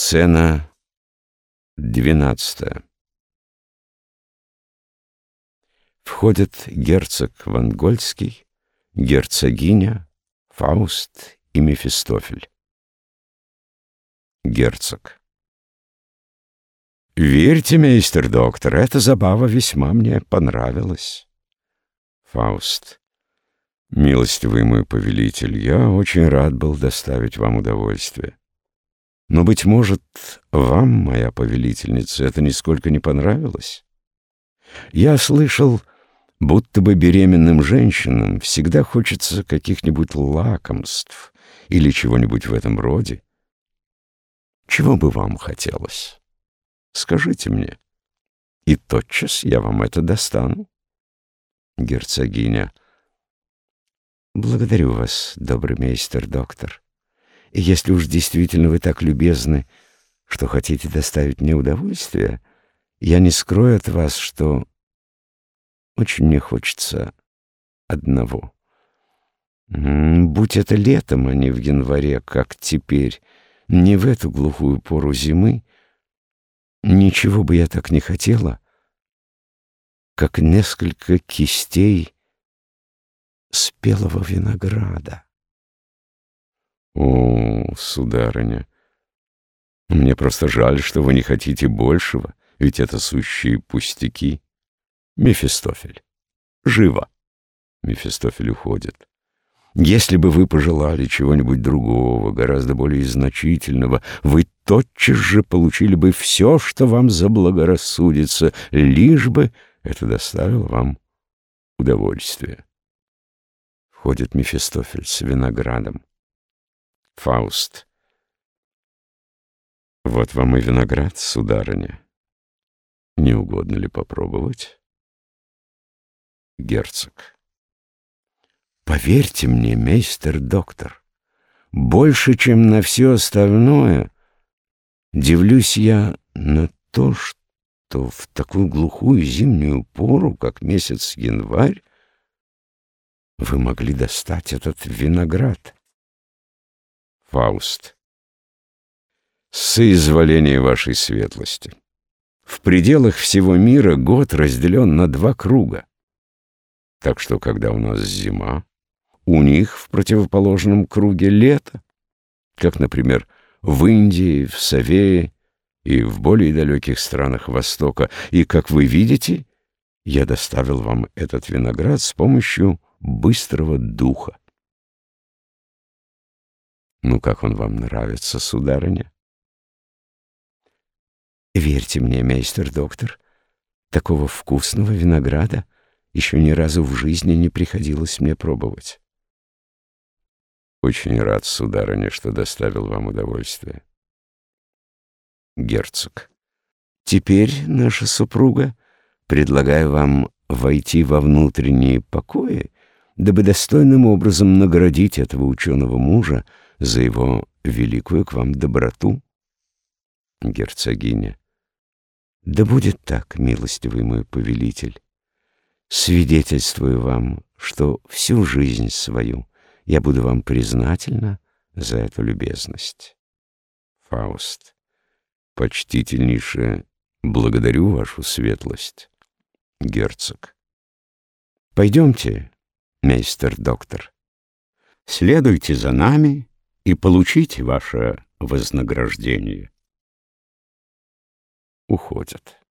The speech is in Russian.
Сцена 12. Входят герцог Вангольский, герцогиня, Фауст и Мефистофель. Герцог. «Верьте, мейстер доктор, эта забава весьма мне понравилась». Фауст. «Милостивый мой повелитель, я очень рад был доставить вам удовольствие. Но, быть может, вам, моя повелительница, это нисколько не понравилось? Я слышал, будто бы беременным женщинам всегда хочется каких-нибудь лакомств или чего-нибудь в этом роде. Чего бы вам хотелось? Скажите мне, и тотчас я вам это достану». Герцогиня. «Благодарю вас, добрый мейстер доктор. И если уж действительно вы так любезны, что хотите доставить мне удовольствие, я не скрою от вас, что очень мне хочется одного. Будь это летом, а не в январе, как теперь, не в эту глухую пору зимы, ничего бы я так не хотела, как несколько кистей спелого винограда». «О, сударыня, мне просто жаль, что вы не хотите большего, ведь это сущие пустяки». Мефистофель. «Живо!» Мефистофель уходит. «Если бы вы пожелали чего-нибудь другого, гораздо более значительного, вы тотчас же получили бы все, что вам заблагорассудится, лишь бы это доставило вам удовольствие». Входит Мефистофель с виноградом. Фауст. «Вот вам и виноград, сударыня. Не угодно ли попробовать?» Герцог. «Поверьте мне, мейстер доктор, больше, чем на все остальное, дивлюсь я на то, что в такую глухую зимнюю пору, как месяц январь, вы могли достать этот виноград». Фауст. «Соизволение вашей светлости. В пределах всего мира год разделен на 2 круга. Так что, когда у нас зима, у них в противоположном круге лето, как, например, в Индии, в Савее и в более далеких странах Востока. И, как вы видите, я доставил вам этот виноград с помощью быстрого духа. Ну, как он вам нравится, сударыня?» «Верьте мне, мейстер доктор, такого вкусного винограда еще ни разу в жизни не приходилось мне пробовать». «Очень рад, сударыня, что доставил вам удовольствие». Герцог. «Теперь, наша супруга, предлагаю вам войти во внутренние покои, дабы достойным образом наградить этого ученого мужа за его великую к вам доброту». Герцогиня. «Да будет так, милостивый мой повелитель. Свидетельствую вам, что всю жизнь свою я буду вам признательна за эту любезность». Фауст. «Почтительнейше благодарю вашу светлость». Герцог. «Пойдемте, мейстер доктор. Следуйте за нами и получите ваше вознаграждение». Уходят.